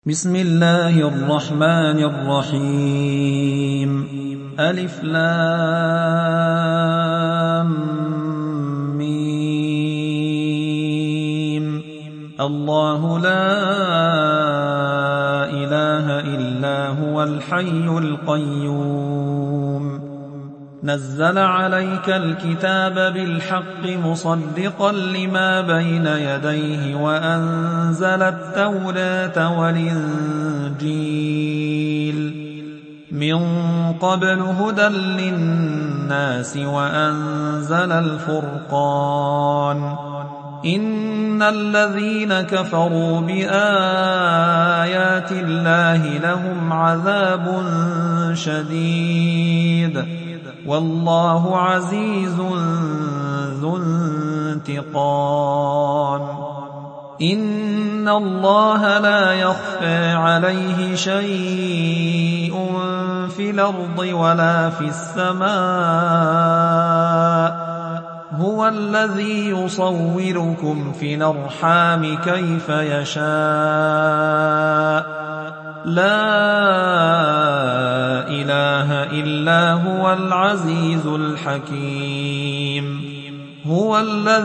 بسم الله الرحمن الرحيم ألف لام ميم الله لا إله إلا هو الحي القيوم نزل عليك الكتاب بالحق مصدقا لما بين يديه وأنزل التوراة والإنجيل من قبل هدى للناس وأنزل الفرقان إن الذين كفروا بآيات الله لهم عذاب شديد والله عزيز ذو انتقام إن الله لا يخفى عليه شيء في الأرض ولا في السماء هو الذي يصوركم في الأرحام كيف يشاء لا إله إلا هو العزيز الحكيم هو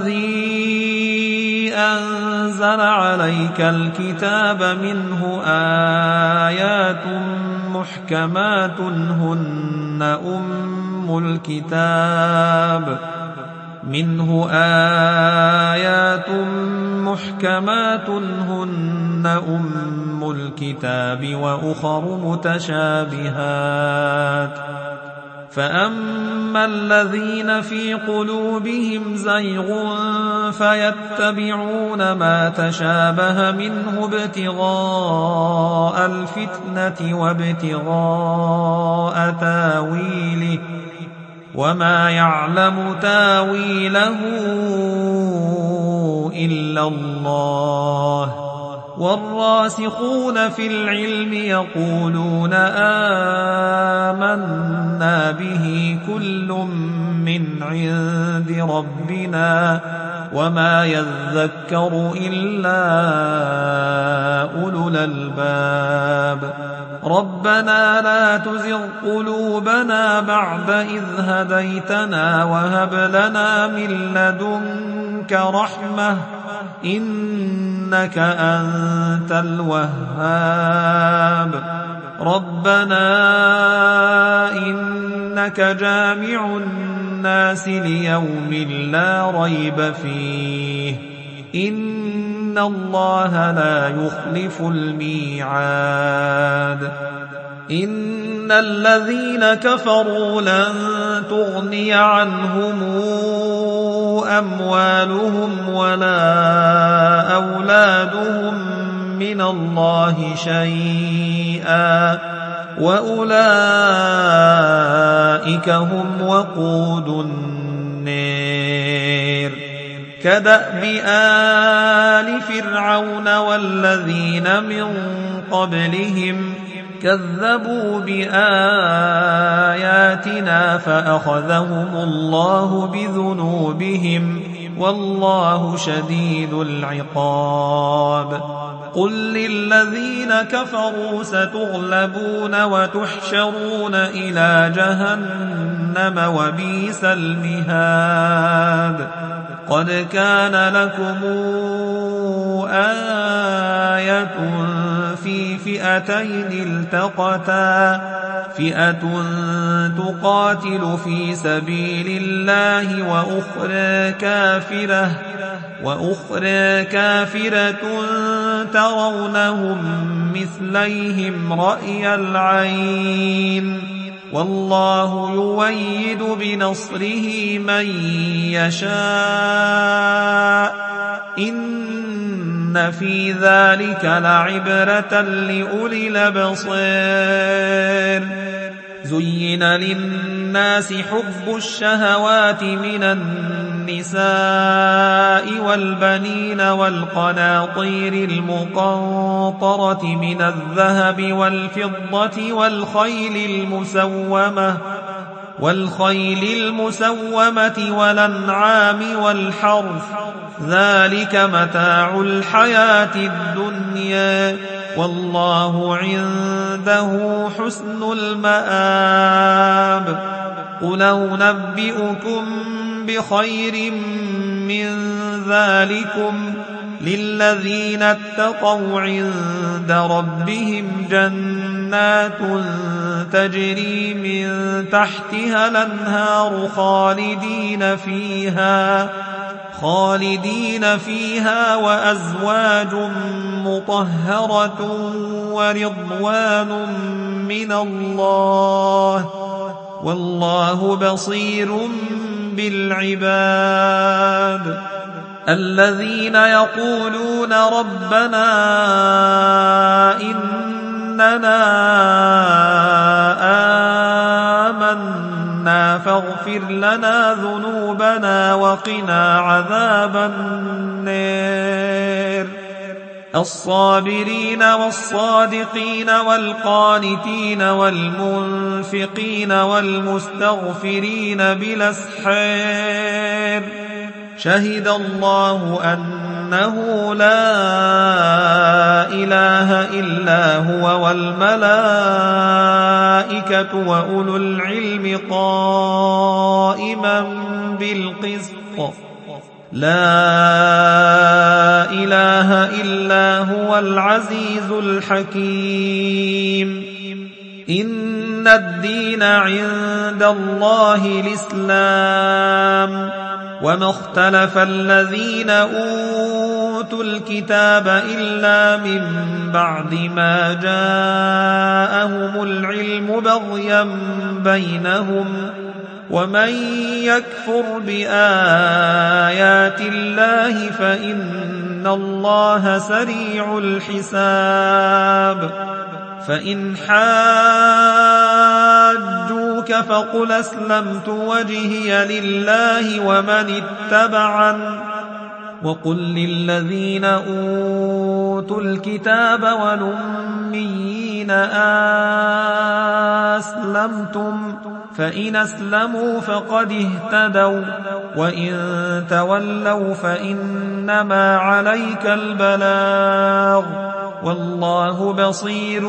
الذي أنزل عليك الكتاب منه آيات محكمات هن أم الكتاب وأخر متشابهات فأما الذين في قلوبهم زيغ فيتبعون ما تشابه منه ابتغاء الفتنة وابتغاء تاويله وما يعلم تاويله إلا الله والراسخون في العلم يقولون آمنا به كل من عند ربنا وما يذكر إلا أولو الألباب ربنا لا تزغ قلوبنا بعد إذ هديتنا وهب لنا من لدنك رحمة إنك أنت الوهاب ربنا إنك جامع الناس ليوم لا ريب فيه إن الله لا يخلف الميعاد إن الذين كفروا لن تغني عنهم أموالهم ولا أولادهم من الله شيئا وأولئك هم وقود النار كدأب آل فرعون والذين من قبلهم كذبوا بآياتنا فأخذهم الله بذنوبهم والله شديد العقاب قل للذين كفروا ستغلبون وتحشرون إلى جهنم وبئس المهاد قد كان لكم آية في فئتين التقتا فئة تقاتل في سبيل الله وأخرى كافرة ترونهم مثليهم رأي العين والله يؤيد بنصره من يشاء إن في ذلك لعبرة لأولي الأبصار زين للناس حب الشهوات من النساء والبنين والقناطير المقنطرة من الذهب والفضة والخيل المسومة والأنعام والحرث ذلك متاع الحياة الدنيا والله عنده حسن المآب. قل أنبئكم بخير من ذلكم للذين اتقوا عند ربهم جنات تجري من تحتها الأنهار خالدين فيها وأزواج مطهرة ورضوان من الله والله بصير بالعباد. الذين يقولون ربنا إننا آمنا فاغفر لنا ذنوبنا وقنا عذاب النار. الصابرين والصادقين والقانتين والمنفقين والمستغفرين بالأسحار شهد الله أنه لا إله إلا هو والملائكة وأولو العلم قائما بالقسط لا إله إلا هو العزيز الحكيم. إن الدين عند الله الإسلام وما اختلف الذين أوتوا الكتاب إلا من بعد ما جاءهم العلم بغيا بينهم ومن يكفر بآيات الله فإن الله سريع الحساب. فإن حاجوك فقل أسلمت وجهي لله ومن اتبعن وقل للذين أوتوا الكتاب والأميين أسلمتم فإن أسلموا فقد اهتدوا وإن تولوا فإنما عليك البلاغ والله بصير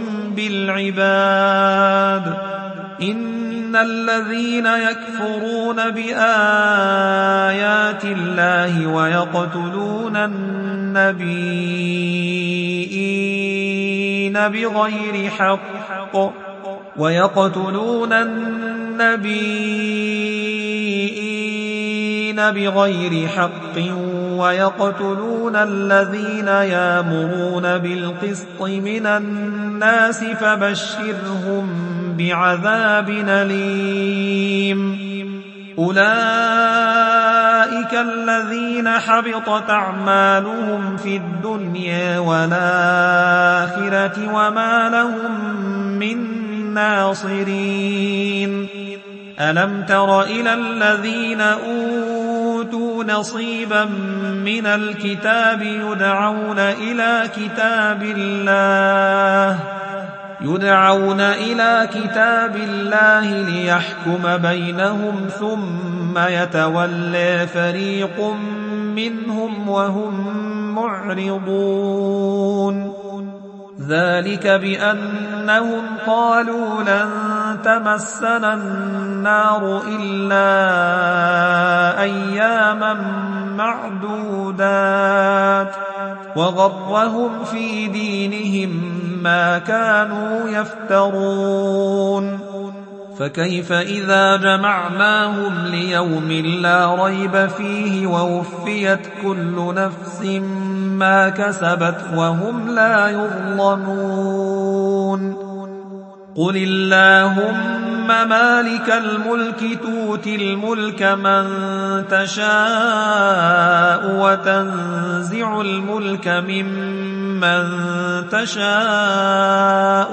بالعباد. إن الذين يكفرون بآيات الله ويقتلون النبيين بغير حق ويقتلون الذين يأمرون بالقسط من الناس فبشرهم بعذاب أليم. أولئك الذين حبطت أعمالهم في الدنيا والآخرة وما لهم من ناصرين. ألم تر إلى الذين أوتوا نصيبا من الكتاب يدعون إلى كتاب الله ليحكم بينهم ثم يتولى فريق منهم وهم معرضون. ذلك بأنهم قالوا لن تمسنا النار إلا أياما معدودات وغرهم في دينهم ما كانوا يفترون. فكيف إذا جمعناهم ليوم لا ريب فيه ووفيت كل نفس ما كسبت وهم لا يظلمون. قل اللهم مالك الملك تؤتي الملك من تشاء وتنزع الملك ممن تشاء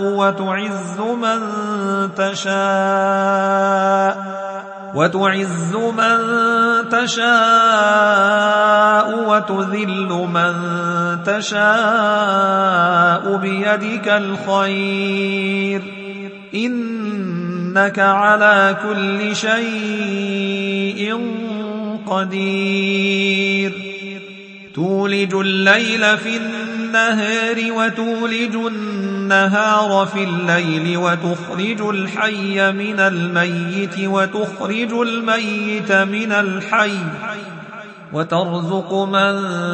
وتعز من تشاء وتذل من تشاء بيدك الخير إنك على كل شيء قدير. تولج الليل في النهار النهار وتولج النهار في الليل وتخرج الحي من الميت وتخرج الميت من الحي وترزق من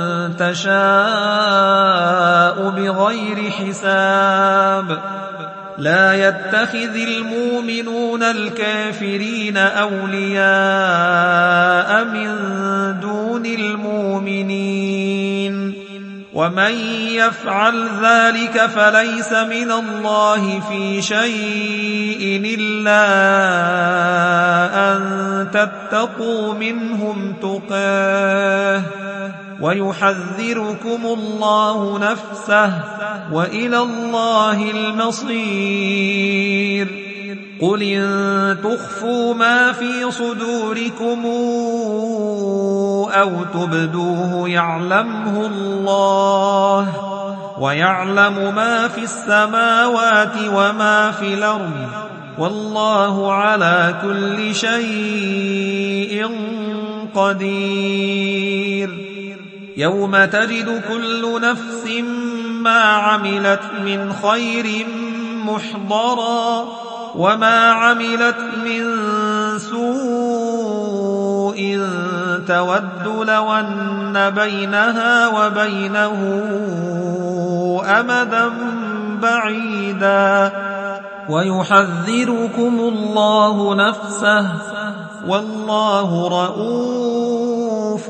تشاء بغير حساب لا يتخذ المؤمنون الكافرين أولياء من دون المؤمنين ومن يفعل ذلك فليس من الله في شيء إلا أن تتقوا منهم تقاه ويحذركم الله نفسه وإلى الله المصير قل إن تخفوا ما في صدوركم أو تبدوه يعلمه الله ويعلم ما في السماوات وما في الأرض والله على كل شيء قدير يوم تجد كل نفس ما عملت من خير محضرا وما عملت من سوء تود لو أن بينها وبينه أمدا بعيدا ويحذركم الله نفسه والله رؤوف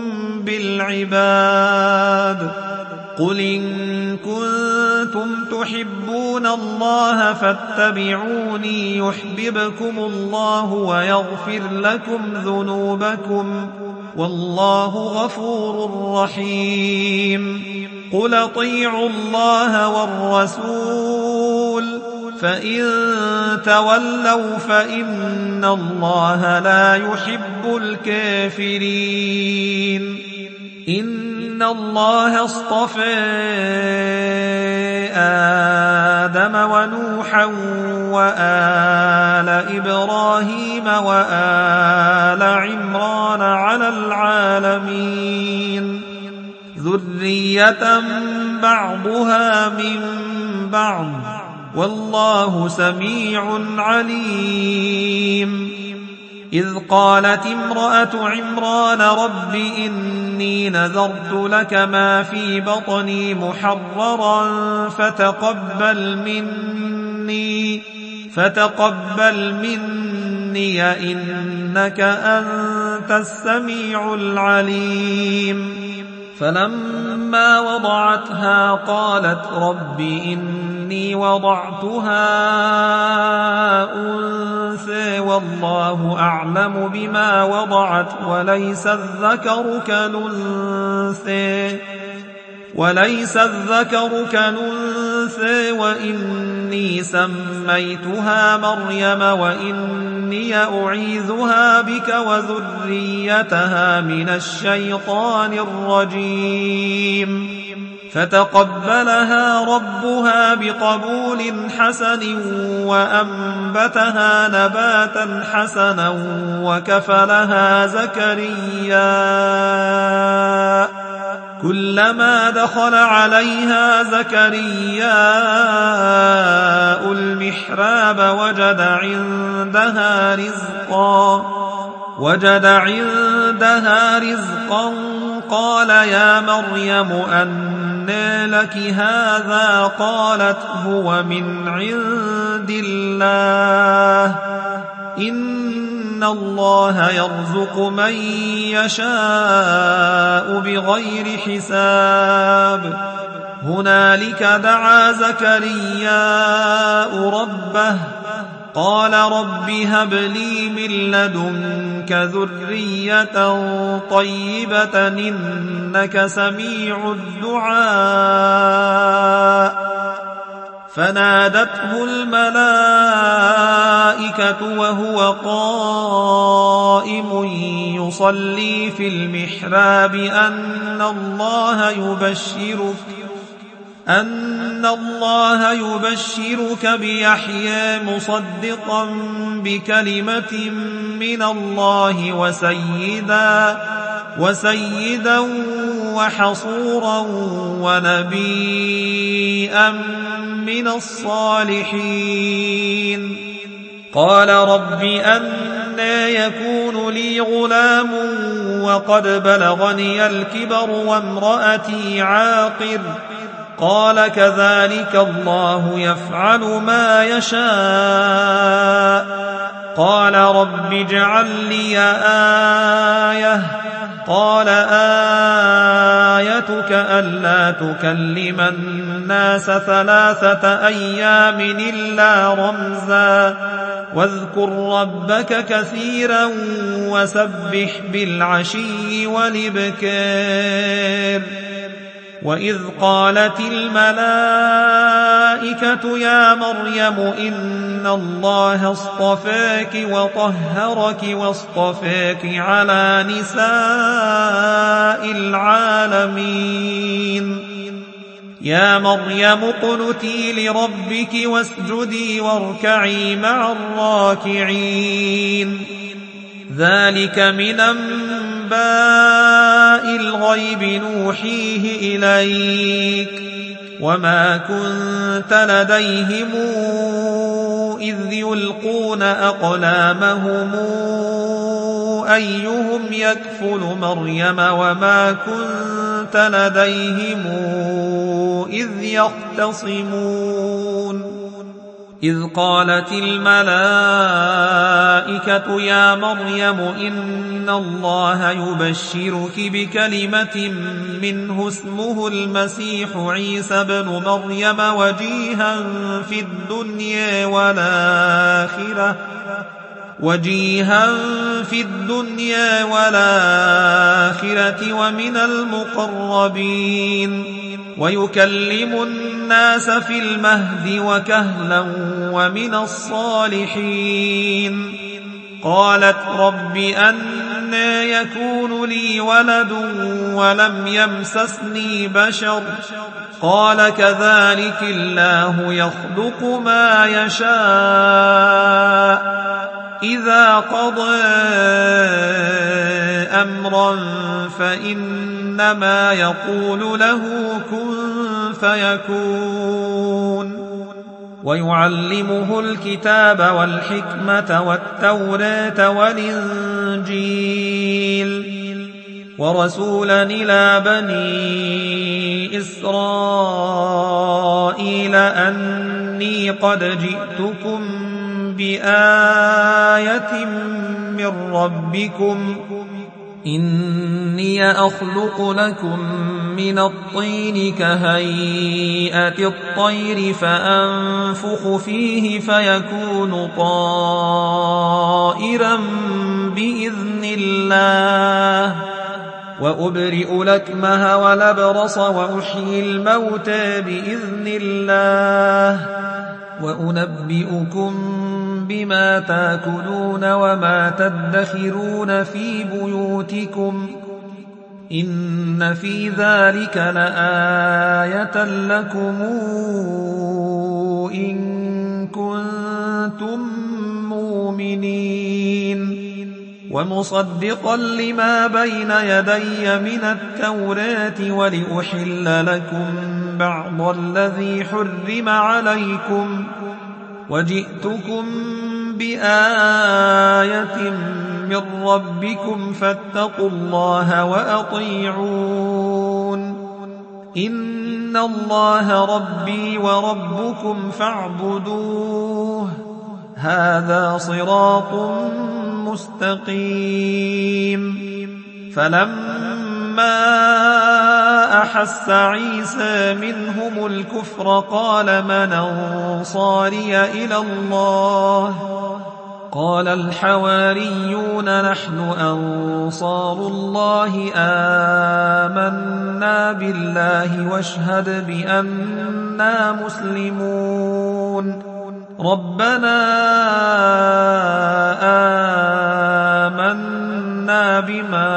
بالعباد قل إن كنتم تحبون الله فاتبعوني يحببكم الله ويغفر لكم ذنوبكم والله غفور رحيم قل اطيعوا الله والرسول فإن تولوا فإن الله لا يحب الكافرين إن الله اصطفى آدم ونوحا وآل إبراهيم وآل عمران على العالمين ذرية بعضها من بعض والله سميع عليم إذ قالت امرأة عمران رب إني نذرت لك ما في بطني محررا فتقبل مني إنك أنت السميع العليم فلما وضعتها قالت رب إني وضعتها أنثى والله أعلم بما وضعت وليس الذكر كالأنثى وإني سميتها مريم وإني أعيذها بك وذريتها من الشيطان الرجيم فتقبلها ربها بقبول حسن وأنبتها نباتا حسنا وكفلها زكريا كلما دخل عليها زكرياء المحراب وجد عندها رزقا قال يا مريم أنى لك هذا قالت هو من عند الله إن الله يرزق من يشاء بغير حساب هنالك دعا زكرياء ربه قال رب هب لي من لدنك ذرية طيبة إنك سميع الدعاء فنادته الملائكة وهو قائم يصلي في المحراب أن الله يبشرك بيحيى مصدقا بكلمة من الله وسيدا وحصورا ونبيا من الصالحين. قال رب أنى يكون لي غلام وقد بلغني الكبر وامرأتي عاقر؟ قال كذلك الله يفعل ما يشاء. قال رب اجعل لي آية. قال آيتك ألا تكلم الناس 3 أيام إلا رمزا واذكر ربك كثيرا وسبح بالعشي والإبكار. وإذ قالت الملائكة يا مريم إن الله اصطفاك وطهرك واصطفاك على نساء العالمين. يا مريم اقنتي لربك واسجدي واركعي مع الراكعين. ذلك من أنباء الغيب نوحيه إليك وما كنت لديهم إذ يلقون أقلامهم أيهم يكفل مريم وما كنت لديهم إذ يختصمون. إذ قالت الملائكة يا مريم إن الله يبشرك بكلمة منه اسمه المسيح عيسى بن مريم وجيها في الدنيا والآخرة ومن المقربين ويكلم الناس في المهد وكهلا ومن الصالحين. قالت رب أنى يكون لي ولد ولم يمسسني بشر؟ قال كذلك الله يخلق ما يشاء إذا قضى أمرا فإنما يقول له كن فيكون. ويعلمه الكتاب والحكمة والتوراة والإنجيل ورسولا إلى بني إسرائيل أني قد جئتكم بآية من ربكم إني أخلق لكم من الطين كهيئة الطير فأنفخ فيه فيكون طائرا بإذن الله وأبرئ الأكمه والأبرص وأحيي الموتى بإذن الله وأنبئكم بما تاكلون وما تدخرون في بيوتكم إن في ذلك لآية لكم إن كنتم مؤمنين. ومصدقا لما بين يدي من التوراة ولأحل لكم بعض الذي حرم عليكم وجئتكم بآية من ربكم فاتقوا الله وأطيعون. إن الله ربي وربكم فاعبدوه هذا صراط مستقيم. فلما أحس عيسى منهم الكفر قال من أنصاري إلى الله؟ قال الحواريون نحن أنصار الله آمنا بالله واشهد بأننا مسلمون. ربنا آمنا بما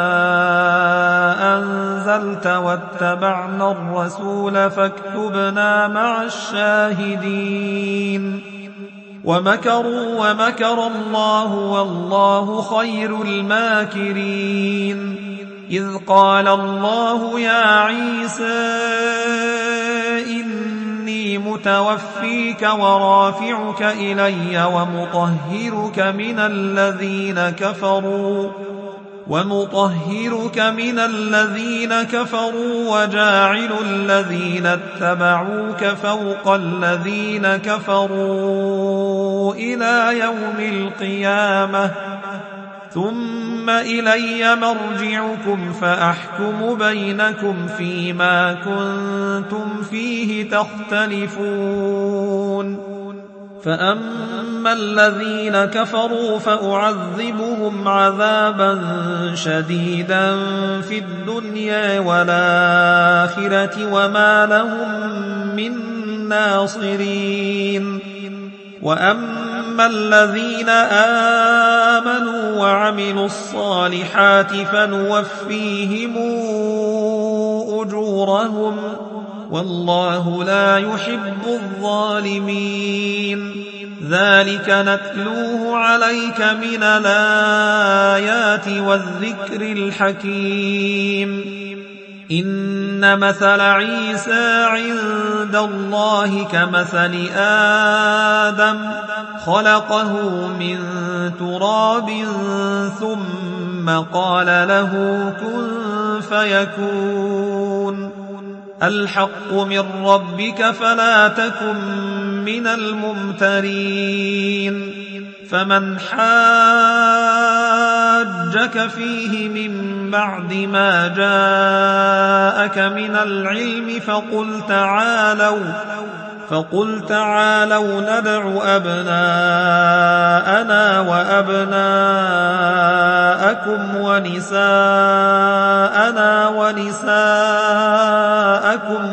أنزلت واتبعنا الرسول فاكتبنا مع الشاهدين. ومكروا ومكر الله والله خير الماكرين. إذ قال الله يا عيسى إني متوفيك ورافعك إلي ومطهرك من الذين كفروا وجاعل الذين اتبعوك فوق الذين كفروا إلى يوم القيامة ثم إلي مرجعكم فأحكم بينكم فيما كنتم فيه تختلفون فأما الذين كفروا فأعذبهم عذابا شديدا في الدنيا والآخرة وما لهم من ناصرين وأما الذين آمنوا وعملوا الصالحات فنوفيهم أجورهم والله لا يحب الظالمين ذلك نتلوه عليك من الآيات والذكر الحكيم إن مثل عيسى عند الله كمثل آدم خلقه من تراب ثم قال له كن فيكون الحق من ربك فلا تكن من الممترين فمن حاجك فيه من بعد ما جاءك من العلم فقل تعالوا ندع أبناءنا وأبناءكم ونساءنا ونساءكم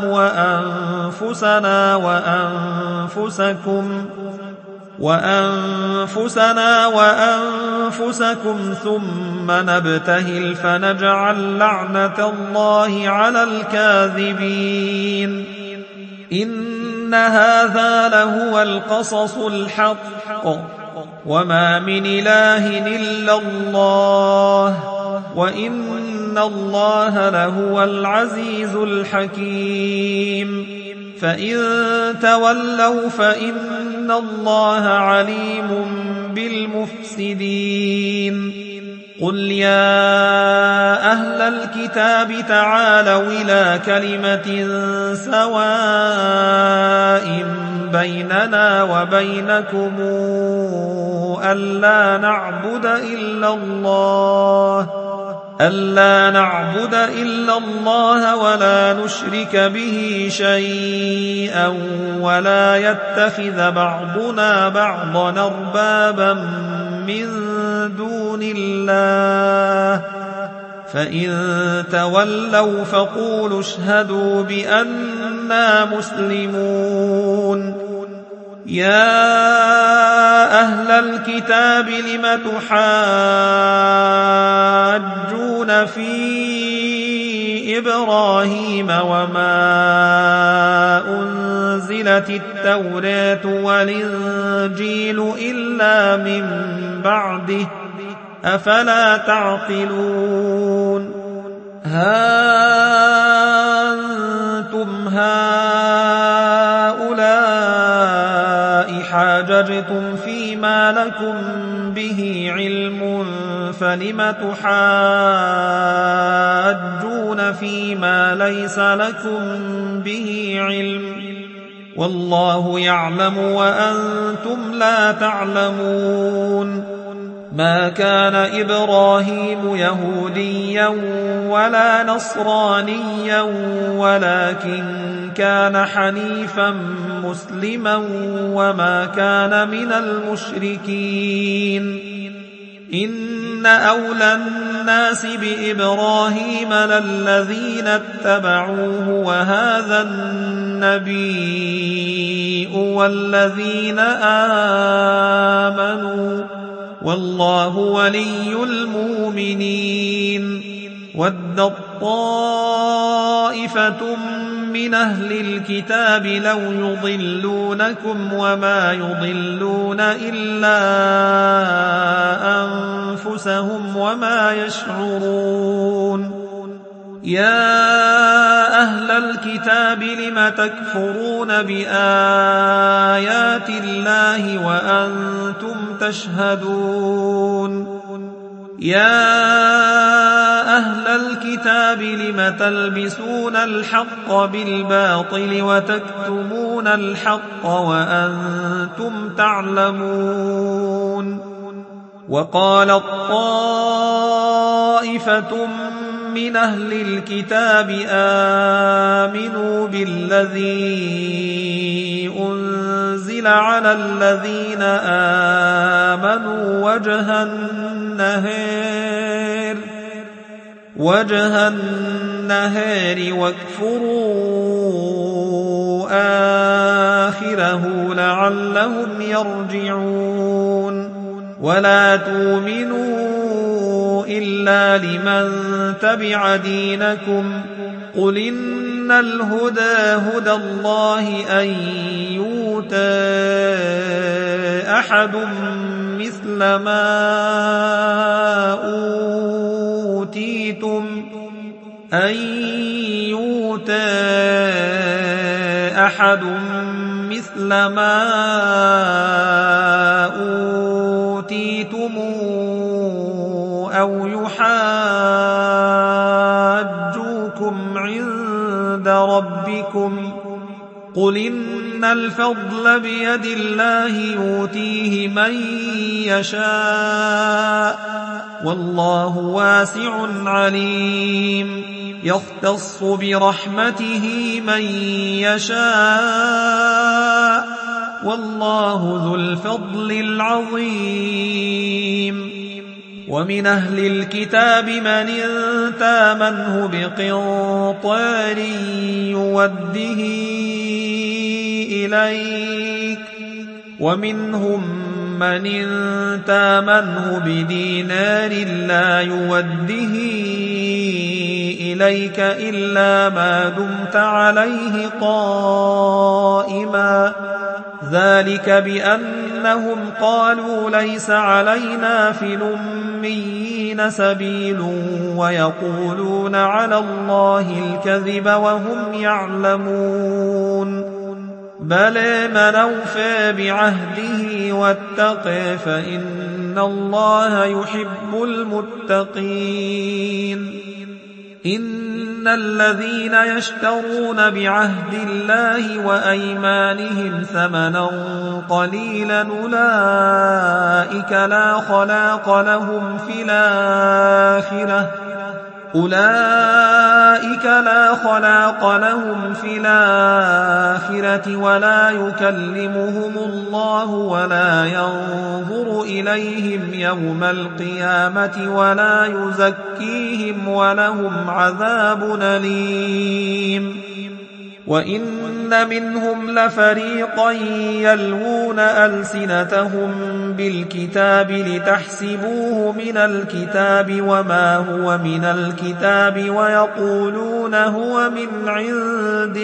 وأنفسنا وأنفسكم ثم نبتهل فنجعل لعنة الله على الكاذبين إن هذا لهو القصص الحق وما من إله إلا الله وإن الله لهو العزيز الحكيم فإن تولوا فإن الله عليم بالمفسدين قل يا أهل الكتاب تعالوا إلى كلمة سواء بيننا وبينكم ألا نعبد إلا الله ولا نشرك به شيئا ولا يتخذ بعضنا بعضا أربابا من دون الله فإن تولوا فقولوا اشهدوا بأننا مسلمون يا أهل الكتاب لم تحاجون في إبراهيم وما أنزلت التوراة والإنجيل إلا من بعده أفلا تعقلون ها أنتم هؤلاء حاججتم فيما لكم به علم فلم تحاجون فيما ليس لكم به علم والله يعلم وأنتم لا تعلمون ما كان إبراهيم يهوديا ولا نصرانيا ولكن كان حنيفا مسلما وما كان من المشركين إن أولى الناس بإبراهيم للذين اتبعوه وهذا النبي والذين آمنوا والله ولي المؤمنين ود طائفة من أهل الكتاب لو يضلونكم وما يضلون إلا أنفسهم وما يشعرون يا أهل الكتاب لم تكفرون بآيات الله وأنتم تشهدون يا أهل الكتاب لم تلبسون الحق بالباطل وتكتمون الحق وأنتم تعلمون وقالت طائفة من أهل الكتاب آمنوا بالذي أنزل على الذين آمنوا وجه النهار واكفروا آخره لعلهم يرجعون ولا تؤمنوا إلا لمن تبع دينكم قل إن الهدى هدى الله أن يؤتى أحد مثل ما أوتيتم أو يحاجوكم عند ربكم قل إن الفضل بيد الله يؤتيه من يشاء والله واسع عليم يختص برحمته من يشاء والله ذو الفضل العظيم ومن أهل الكتاب من تامنه بقنطار يوده إليك ومنهم من تامنه بدينار لا يوده إليك إلا ما دمت عليه قائما ذلك بأنهم قالوا ليس علينا في الأميين سبيل ويقولون على الله الكذب وهم يعلمون بلى من أوفى بعهده واتقى فإن الله يحب المتقين إن الذين يشترون بعهد الله وأيمانهم ثمنا قليلا أولئك لا خلاق لهم في الآخرة ولا يكلمهم الله ولا ينظر إليهم يوم القيامة ولا يزكيهم ولهم عذاب أليم وإن منهم لفريقا يلوون ألسنتهم بالكتاب لتحسبوه من الكتاب وما هو من الكتاب ويقولون هو من عند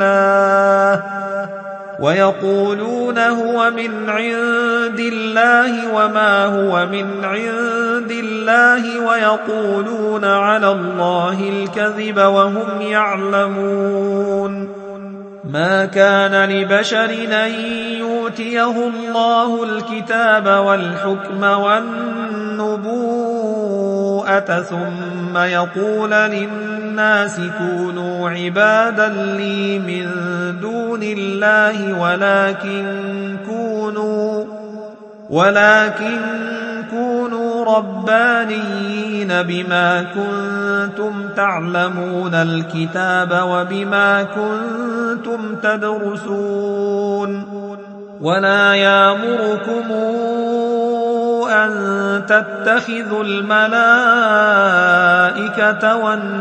الله وما هو من عند الله ويقولون على الله الكذب وهم يعلمون ما كان لبشر أن يؤتيه الله الكتاب والحكم والنبوءة ثم يقول للناس كونوا عبادا لي من دون الله ولكن كونوا ربانيين بما كنتم تعلمون الكتاب وبما كنتم تدرسون ولا يأمركم أن تتخذوا الملائكة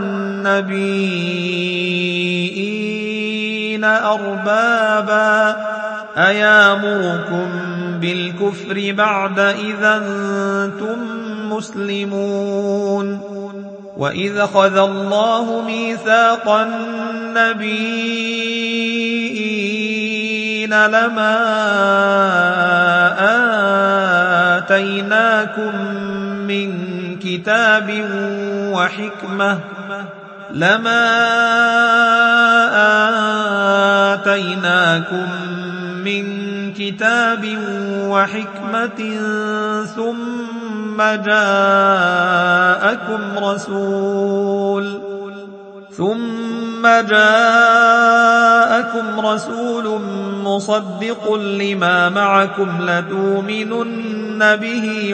والنبيين أربابا أيامركم بالكفر بعد إذا أنتم مسلمون وإذ أخذ الله ميثاق النبيين لما آتيناكم من كتاب لما آتيناكم من كتاب وحكمة ثم جاءكم رسول مصدق لما معكم لتؤمنن به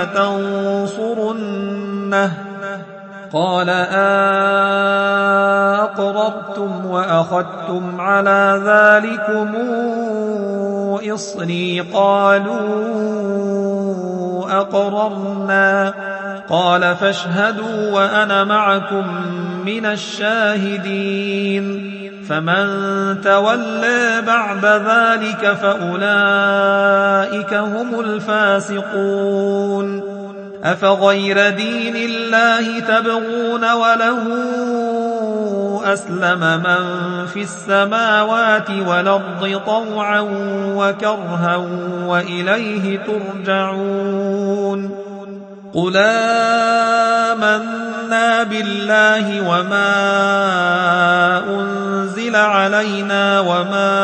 ولتنصرنه قال أقررتم وأخذتم على ذلكم إصري قالوا أقررنا قال فاشهدوا وأنا معكم من الشاهدين فمن تولى بعد ذلك فأولئك هم الفاسقون أفغير دين الله تبغون وله أسلم من في السماوات والأرض طوعا وكرها وإليه ترجعون قل آمنا بالله وما أنزل علينا وما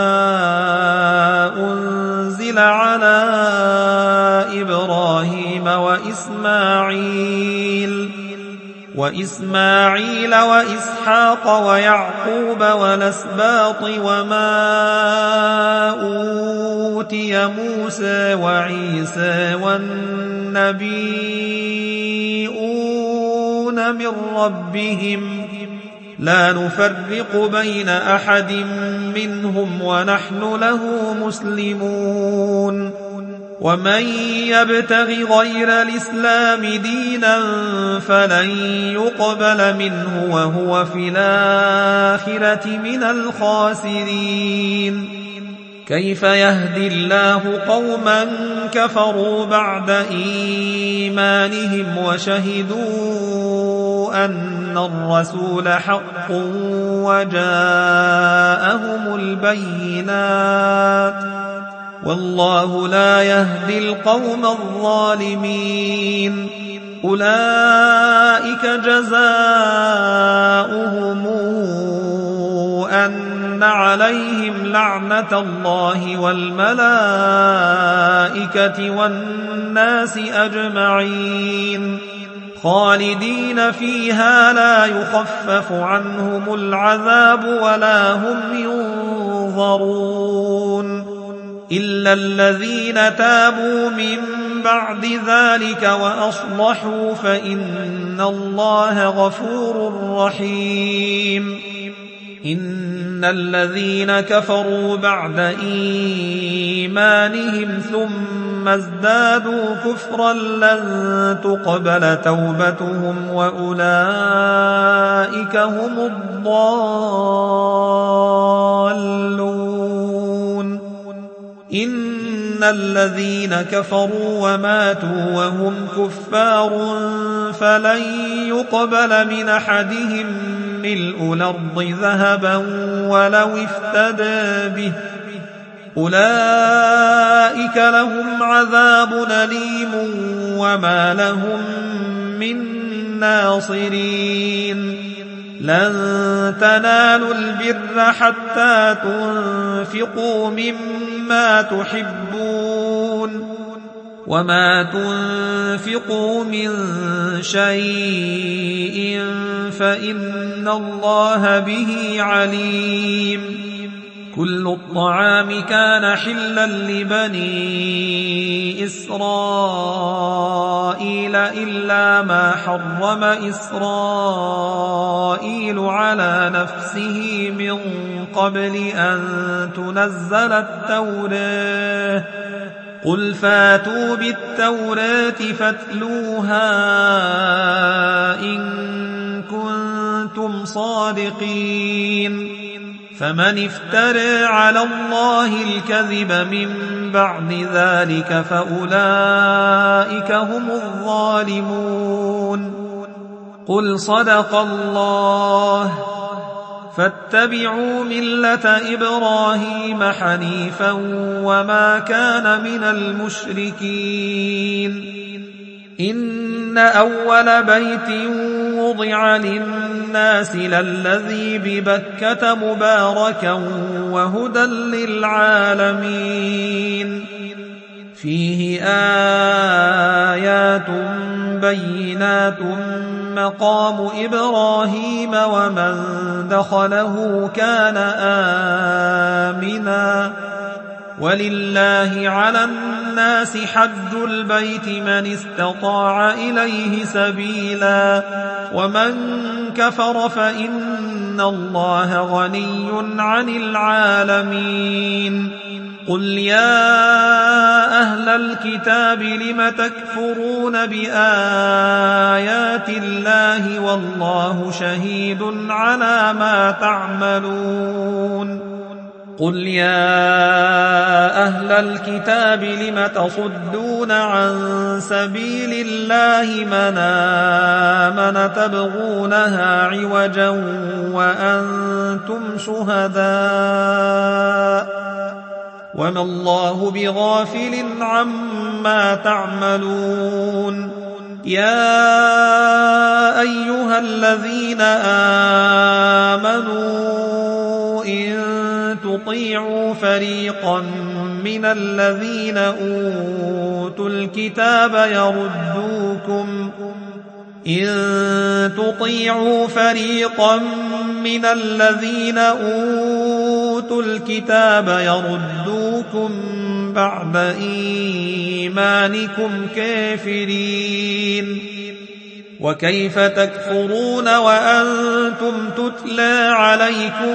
أنزل على إبراهيم وإسماعيل وإسحاق ويعقوب والأسباط وما أوتي موسى وعيسى والنبيون من ربهم لا نفرق بين أحد منهم ونحن له مسلمون ومن يبتغ غير الإسلام دينا فلن يقبل منه وهو في الآخرة من الخاسرين كيف يهدي الله قوما كفروا بعد إيمانهم وشهدوا أن الرسول حق وجاءهم البينات والله لا يهدي القوم الظالمين أولئك جزاؤهم أن عليهم لعنة الله والملائكة والناس أجمعين خالدين فيها لا يخفف عنهم العذاب ولا هم ينظرون إلا الذين تابوا من بعد ذلك وأصلحوا فإن الله غفور رحيم إن الذين كفروا بعد إيمانهم ثم ازدادوا كفرا لن تقبل توبتهم وأولئك هم الضالون إن الذين كفروا وماتوا وهم كفار فلن يقبل من أحدهم ملء الأرض ذهبا ولو افتدى به أولئك لهم عذاب أليم وما لهم من ناصرين لن تنالوا البر حتى تنفقوا مما تحبون وما تنفقوا من شيء فإن الله به عليم كل الطعام كان حلا لبني إسرائيل إلا ما حرم إسرائيل على نفسه من قبل أن تنزل التوراة قل فاتوا بالتوراة فاتلوها إن كنتم صادقين فمن افترى على الله الكذب من بعد ذلك فأولئك هم الظالمون قل صدق الله فاتبعوا ملة إبراهيم حنيفا وما كان من المشركين إن أول بيت وضع للناس للذي ببكة مباركا وهدى للعالمين فيه آيات بينات مقام إبراهيم ومن دخله كان آمنا ولله على الناس حج البيت من استطاع إليه سبيلا ومن كفر فإن الله غني عن العالمين قل يا أهل الكتاب لم تكفرون بآيات الله والله شهيد على ما تعملون قل يا أهل الكتاب لم تصدون عن سبيل الله من آمن تبغونها عوجا وأنتم شهداء وما الله بغافل عما تعملون يا أيها الذين آمنوا إن تطيعوا فريقا من الذين أوتوا الكتاب يردوكم بعد إيمانكم كافرين وكيف تكفرون وأنتم تتلى عليكم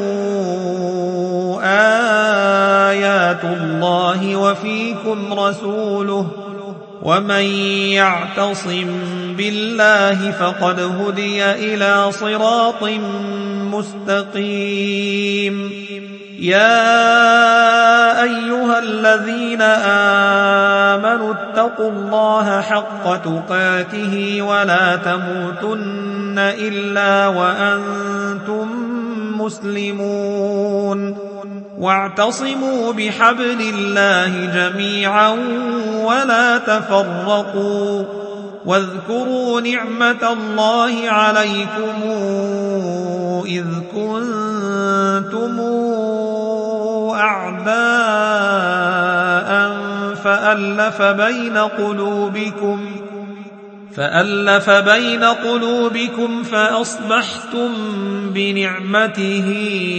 آيات الله وفيكم رسوله ومن يعتصم بالله فقد هدي إلى صراط مستقيم يا أيها الذين آمنوا اتقوا الله حق تقاته ولا تموتن إلا وأنتم مسلمون واعتصموا بحبل الله جميعا ولا تفرقوا واذكروا نعمة الله عليكم إذ كنتم أعداء فألف بين قلوبكم فأصبحتم بنعمته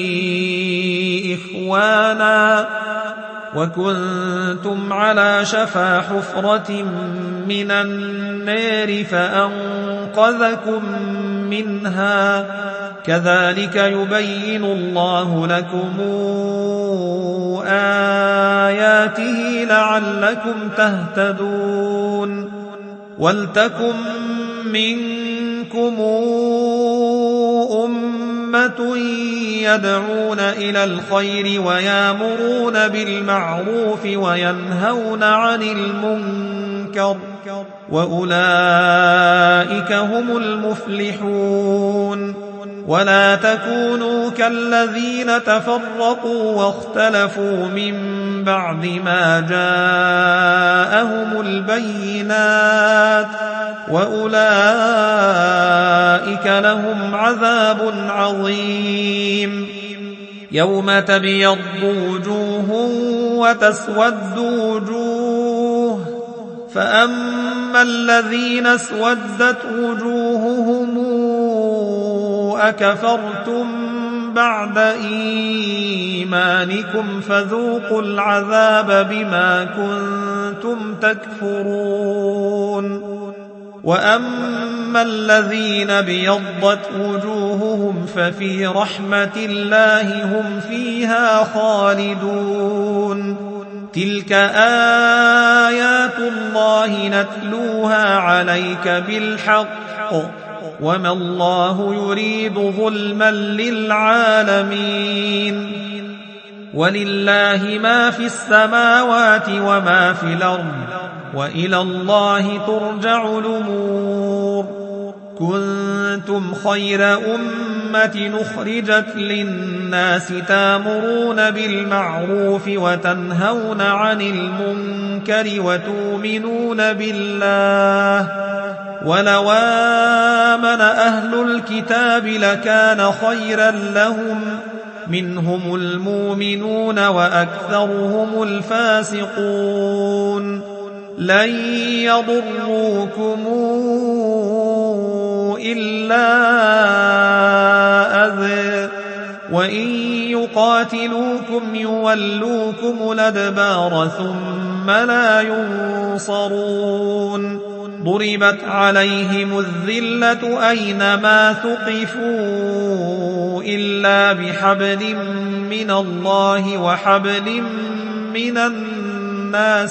إخوانا وكنتم على شفا حفرة من النار فأنقذكم منها كذلك يبين الله لكم آياته لعلكم تهتدون ولتكن منكم أمة يدعون إلى الخير ويامرون بالمعروف وينهون عن المنكر وأولئك هم المفلحون ولا تكونوا كالذين تفرقوا واختلفوا من بعد ما جاءهم البينات وأولئك لهم عذاب عظيم يوم تبيض وجوه وتسود وجوه فأما الذين اسودت وجوههم أكفرتم بعد إيمانكم فذوقوا العذاب بما كنتم تكفرون وأما الذين بيضت وجوههم ففي رحمة الله هم فيها خالدون تلك آيات الله نتلوها عليك بالحق وما الله يريد ظلما للعالمين ولله ما في السماوات وما في الأرض وإلى الله ترجع الأمور كنتم خير أمة أخرجت للناس تامرون بالمعروف وتنهون عن المنكر وتؤمنون بالله ولو آمن أهل الكتاب لكان خيرا لهم منهم المؤمنون وأكثرهم الفاسقون لن يضروكم إلا أذى وإن يقاتلوكم يولوكم الأدبار ثم لا ينصرون ضربت عليهم الذلة أينما ثقفوا إلا بحبل من الله وحبل من الناس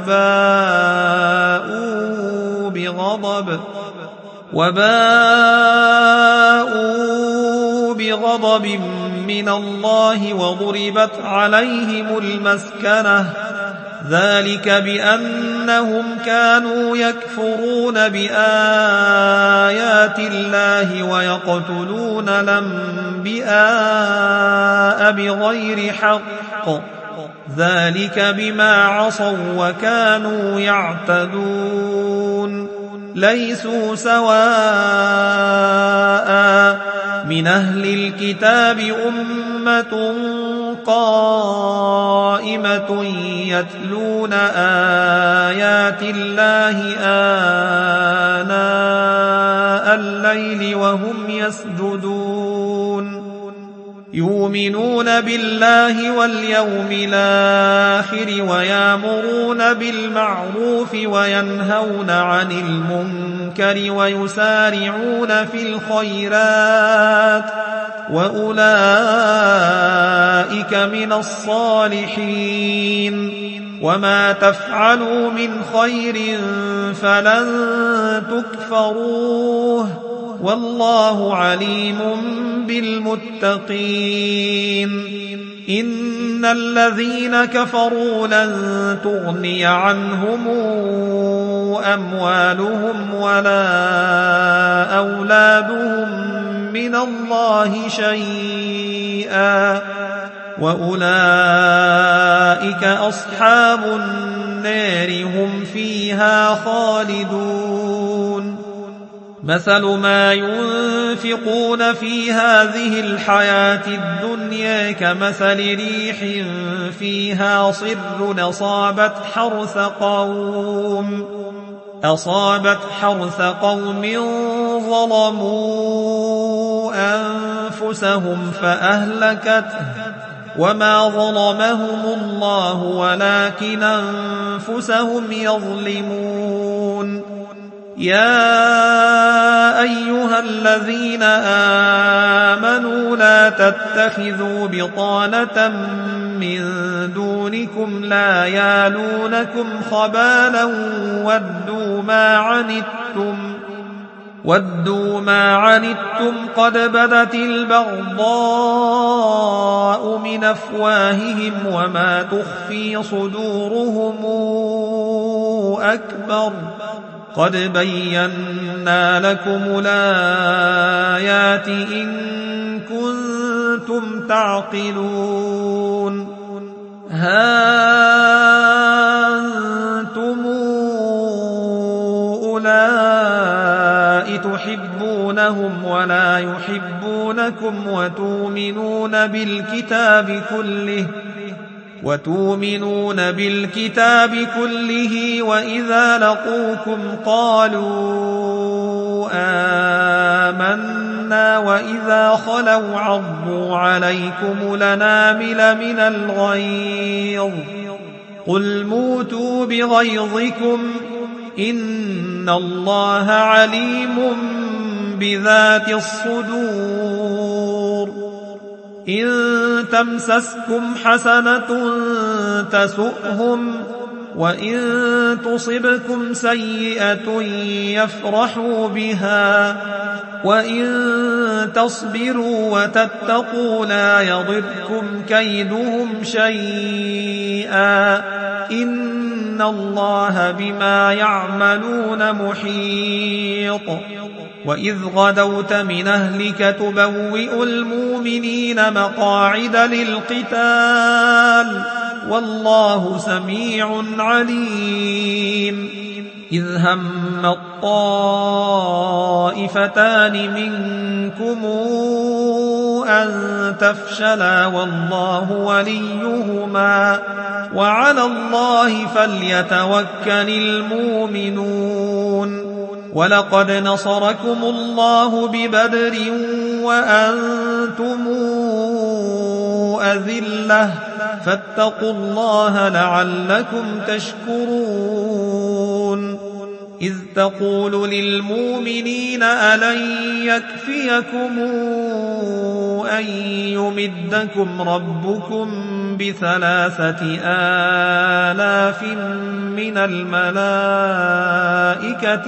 وباءوا بغضب من الله وضربت عليهم المسكنة ذلك بأنهم كانوا يكفرون بآيات الله ويقتلون الأنبياء بغير حق ذلك بما عصوا وكانوا يعتدون ليسوا سواء من أهل الكتاب أمة قائمة يتلون آيات الله آناء الليل وهم يسجدون يؤمنون بالله واليوم الآخر ويأمرون بالمعروف وينهون عن المنكر ويسارعون في الخيرات وأولئك من الصالحين وما تفعلوا من خير فلن تكفروه والله عليم بالمتقين إن الذين كفروا لن تغني عنهم أموالهم ولا أولادهم من الله شيئا وأولئك أصحاب النار هم فيها خالدون مثل ما ينفقون في هذه الحياة الدنيا كمثل ريح فيها صر أصابت حرث قوم ظلموا أنفسهم فأهلكته وما ظلمهم الله ولكن أنفسهم يظلمون يا أيها الذين آمنوا لا تتخذوا بطانة من دونكم لا يالونكم خبالا ودوا ما عنتم قد بدت البغضاء من أفواههم وما تخفي صدورهم أكبر قد بينا لكم الآيات إن كنتم تعقلون ها أنتم أولئك تحبونهم ولا يحبونكم وتؤمنون بالكتاب كله وإذا لقوكم قالوا آمنا وإذا خلوا عضوا عليكم الأنامل من الغيظ قل موتوا بغيظكم إن الله عليم بذات الصدور إن تمسسكم حسنة تسؤهم وإن تصبكم سيئة يفرحوا بها وإن تصبروا وتتقوا لا يضركم كيدهم شيئا إن الله بما يعملون محيط وإذ غدوت من أهلك تبوئ المؤمنين مقاعد للقتال والله سميع عليم إذ هم الطائفتان منكم أن تفشلا والله وليهما وعلى الله فليتوكل المؤمنون ولقد نصركم الله ببدر وأنتم أذلة فاتقوا الله لعلكم تشكرون إذ تقول للمؤمنين ألن يكفيكم أن يمدكم ربكم ب3,000 من الملائكة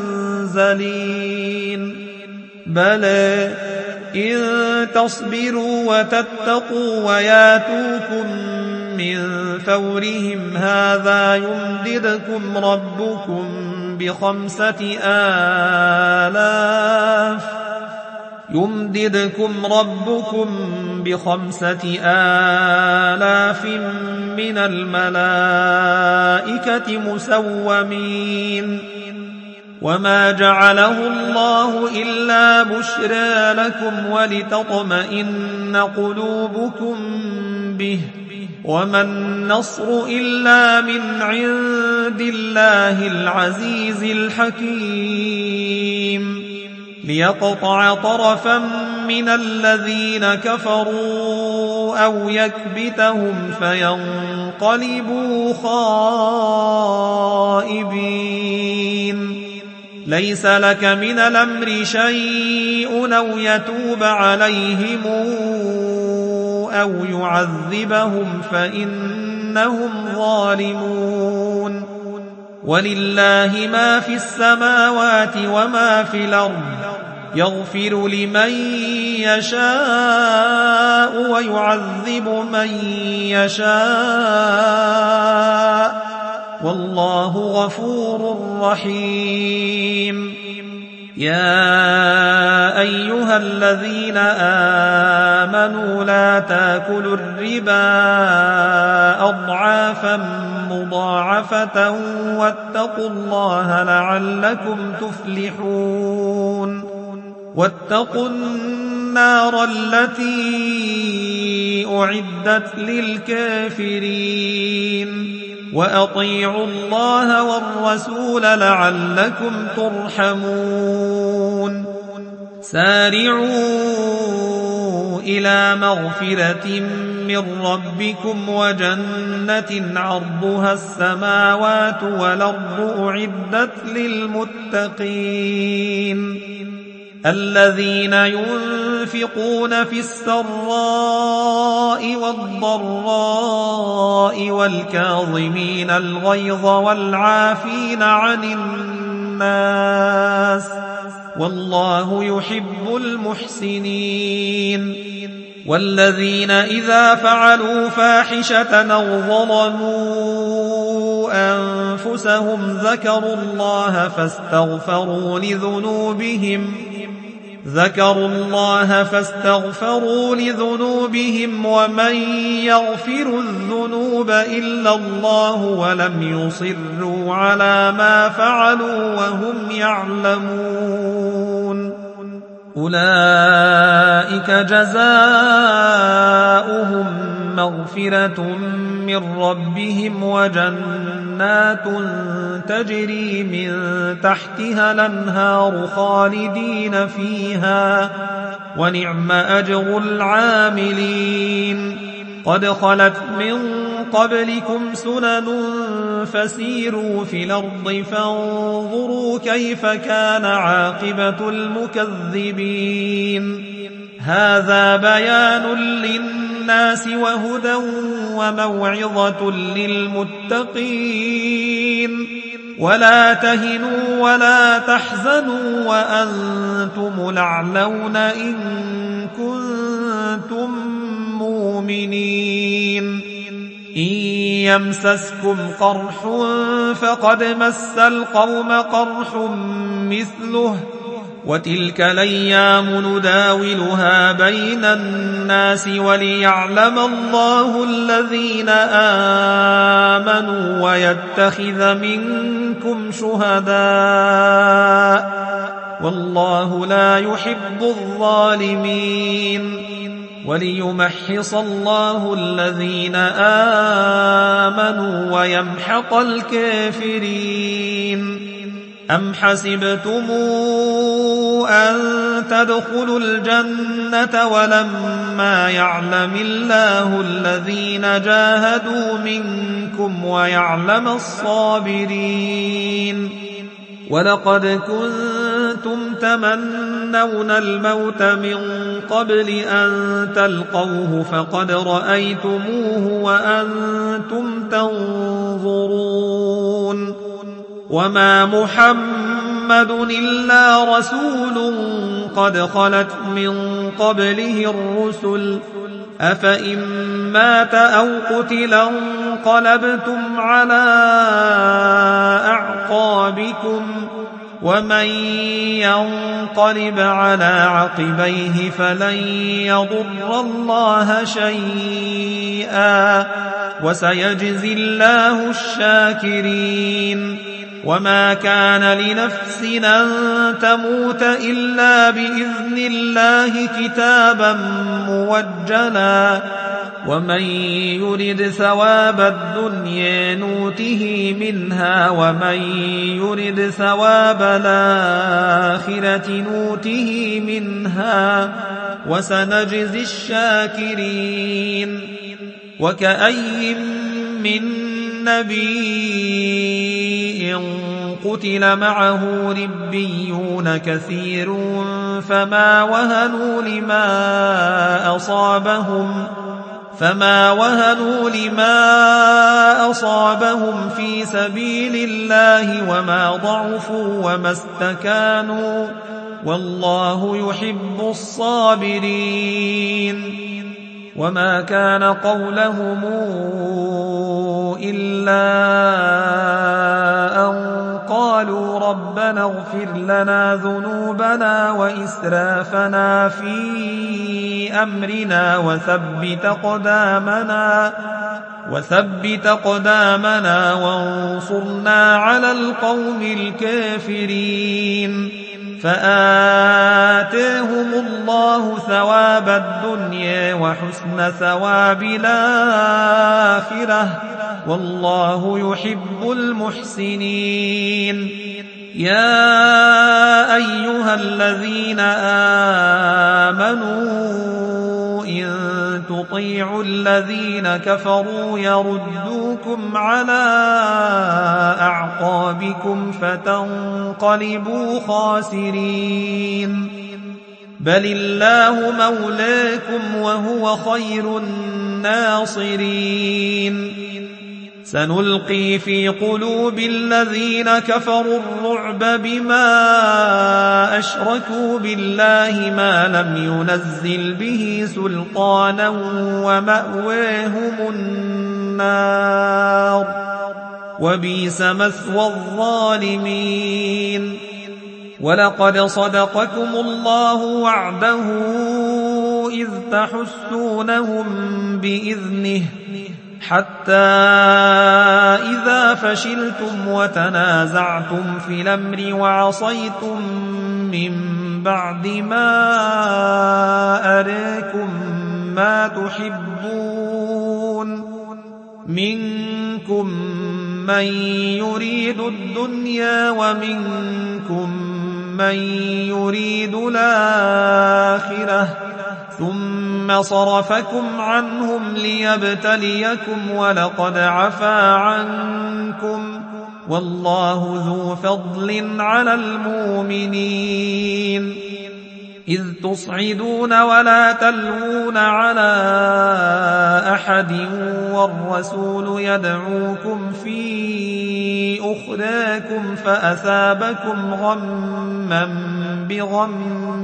منزلين بلى إن تصبروا وتتقوا وياتوكم من فورهم هذا يمددكم ربكم ب5,000 من الملائكة مسومين وما جعله الله إلا بشرى لكم ولتطمئن قلوبكم به وما النصر إلا من عند الله العزيز الحكيم ليقطع طرفا من الذين كفروا أو يكبتهم فينقلبوا خائبين ليس لك من الأمر شيء أو يتوب عليهم أو يعذبهم فإنهم ظالمون ولله ما في السماوات وما في الأرض يغفر لمن يشاء ويعذب من يشاء والله غفور رحيم يا أيها الذين آمنوا لا تاكلوا الربا أضعافا مضاعفة واتقوا الله لعلكم تفلحون واتقوا النار التي أعدت للكافرين وأطيعوا الله والرسول لعلكم ترحمون سارعوا إلى مغفرة من ربكم وجنة عرضها السماوات والأرض أعدت للمتقين الذين ينفقون في السراء والضراء والكاظمين الغيظ والعافين عن الناس والله يحب المحسنين والذين إذا فعلوا فاحشة أو ظلموا أنفسهم ذكروا الله فاستغفروا لذنوبهم ومن يغفر الذنوب إلا الله ولم يصروا على ما فعلوا وهم يعلمون أولئك جزاؤهم مغفرة من ربهم وجنات تجري من تحتها الأنهار خالدين فيها ونعم أجر العاملين قد خلت من قبلكم سنن فسيروا في الأرض فانظروا كيف كان عاقبة المكذبين هذا بيان للناس وهدى وموعظة للمتقين ولا تهنوا ولا تحزنوا وأنتم الأعلون إن كنتم مؤمنين إن يمسسكم قرح فقد مس القوم قرح مثله وتلك الأيام نداولها بين الناس وليعلم الله الذين آمنوا ويتخذ منكم شهداء والله لا يحب الظالمين وليمحص الله الذين آمنوا ويمحق الكافرين. أم حسبتم أن تدخلوا الجنة ولما يعلم الله الذين جاهدوا منكم ويعلم الصابرين؟ ولقد كنتم تمنون الموت من قبل أن تلقوه فقد رأيتموه وأنتم تنظرون. وما محمد إلا رسول قد خلت من قبله الرسل أفإن مات أو قتل انقلبتم على أعقابكم ومن ينقلب على عقبيه فلن يضر الله شيئا وسيجزي الله الشاكرين. وما كان لنفس أن تموت إلا بإذن الله كتابا موجلا ومن يرد ثواب الدنيا نوته منها ومن يرد ثواب الآخرة نوته منها وسنجزي الشاكرين. وكأي من نبي قتل معه ربيون كثير فما وهنوا لما أصابهم في سبيل الله وما ضعفوا وما استكانوا والله يحب الصابرين. وما كان قولهم إلا أن قالوا ربنا اغفر لنا ذنوبنا وإسرافنا في أمرنا وثبت قدامنا وانصرنا على القوم الكافرين. فآتاهم الله ثواب الدنيا وحسن ثواب الآخرة والله يحب المحسنين. يا أيها الذين آمنوا إن تطيعوا الذين كفروا يردوكم على أعقابكم فتنقلبوا خاسرين. بل الله مولاكم وهو خير الناصرين. سنلقي في قلوب الذين كفروا الرعب بما أشركوا بالله ما لم ينزل به سلطانا ومأواهم النار وبئس مثوى الظالمين. ولقد صدقكم الله وعده إذ تحسونهم بإذنه حتى إذا فشلتم وتنازعتم في الأمر وعصيتم من بعد ما أراكم ما تحبون منكم من يريد الدنيا ومنكم من يريد الآخرة ثم صرفكم عنهم ليبتليكم ولقد عفا عنكم والله ذو فضل على المؤمنين. إذ تصعدون ولا تلوون على أحد والرسول يدعوكم في أخراكم فأثابكم غما بغم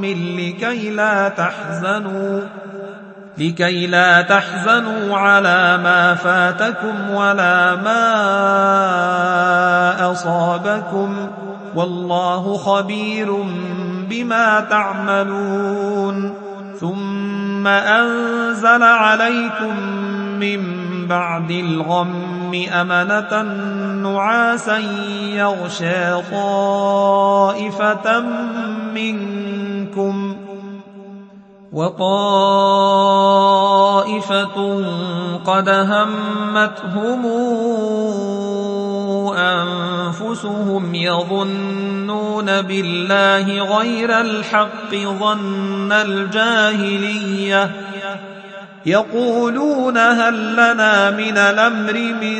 لكي لا تحزنوا على ما فاتكم ولا ما أصابكم والله خبير بما تعملون ثم أنزل عليكم من بعد الغم أمنة نعاسا يغشى طائفة منكم وطائفة قد همتهم أنفسهم يظنون بالله غير الحق ظن الجاهلية يقولون هل لنا من الأمر من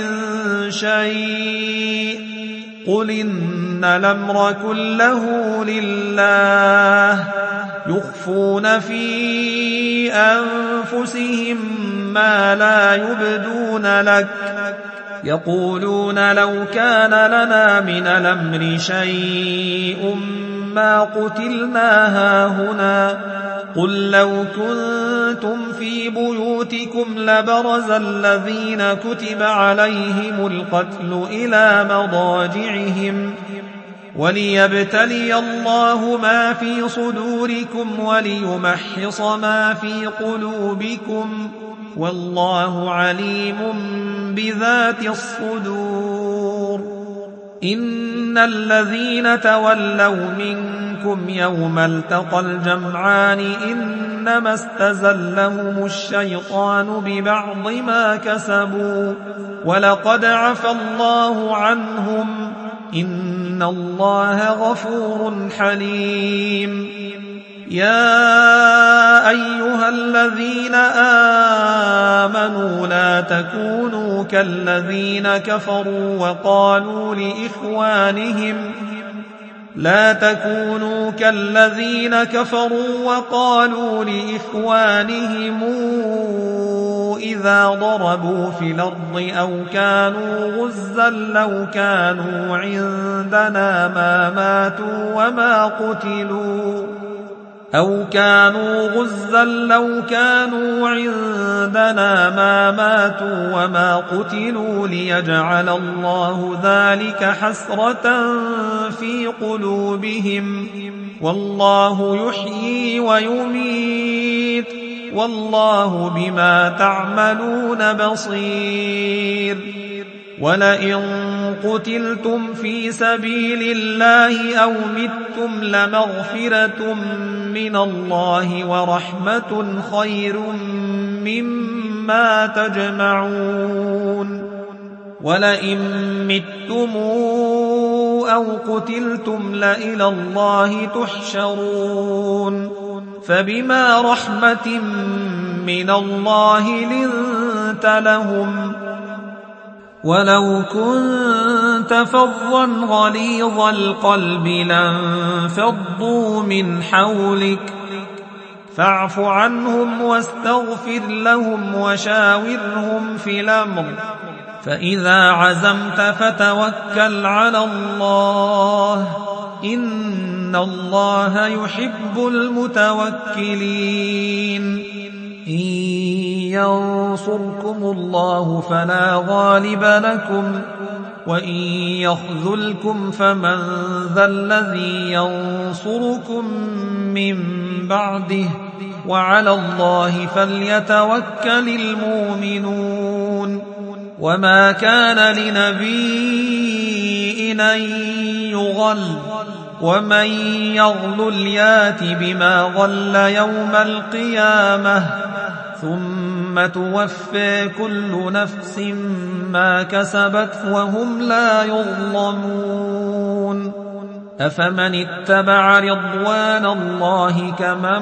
شيء قل إن الأمر كله لله يخفون في أنفسهم ما لا يبدون لك يقولون لو كان لنا من الأمر شيء ما قتلنا هاهنا قل لو كنتم في بيوتكم لبرز الذين كتب عليهم القتل إلى مضاجعهم وليبتلي الله ما في صدوركم وليمحص ما في قلوبكم والله عليم بذات الصدور إن الذين تولوا منكم يوم التقى الجمعان إنما استزلهم الشيطان ببعض ما كسبوا ولقد عفى الله عنهم إن الله غفور حليم يا أيها الذين آمنوا لا تكونوا كالذين كفروا وقالوا لإخوانهم إذا ضربوا في الأرض أو كانوا غزا لو كانوا عندنا ما ماتوا وما قتلوا ليجعل الله ذلك حسرة في قلوبهم والله يحيي ويميت والله بما تعملون بصير ولئن قتلتم في سبيل الله أو متم لمغفرة من الله ورحمة خير مما تجمعون ولئن متم أو قتلتم لإلى الله تحشرون فبما رحمة من الله لنت لهم ولو كنت فظا غليظ القلب لانفضوا من حولك فاعف عنهم واستغفر لهم وشاورهم في الأمر فإذا عزمت فتوكل على الله إن الله يحب المتوكلين إن ينصركم الله فلا غالب لكم وإن يخذلكم فمن ذا الذي ينصركم من بعده وعلى الله فليتوكل المؤمنون وما كان لنبي أن يغل ومن يغل يات بما غل يوم القيامة ثم توفى كل نفس ما كسبت وهم لا يظلمون أفمن اتبع رضوان الله كمن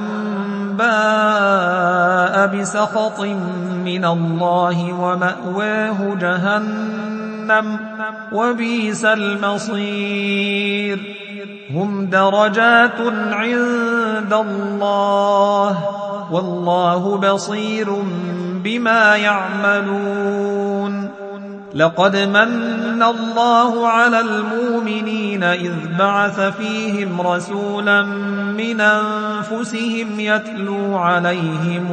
باء بسخط من الله ومأواه جهنم وبئس المصير هم درجات عند الله والله بصير بما يعملون لقد من الله على المؤمنين إذ بعث فيهم رسولا من أنفسهم يتلو عليهم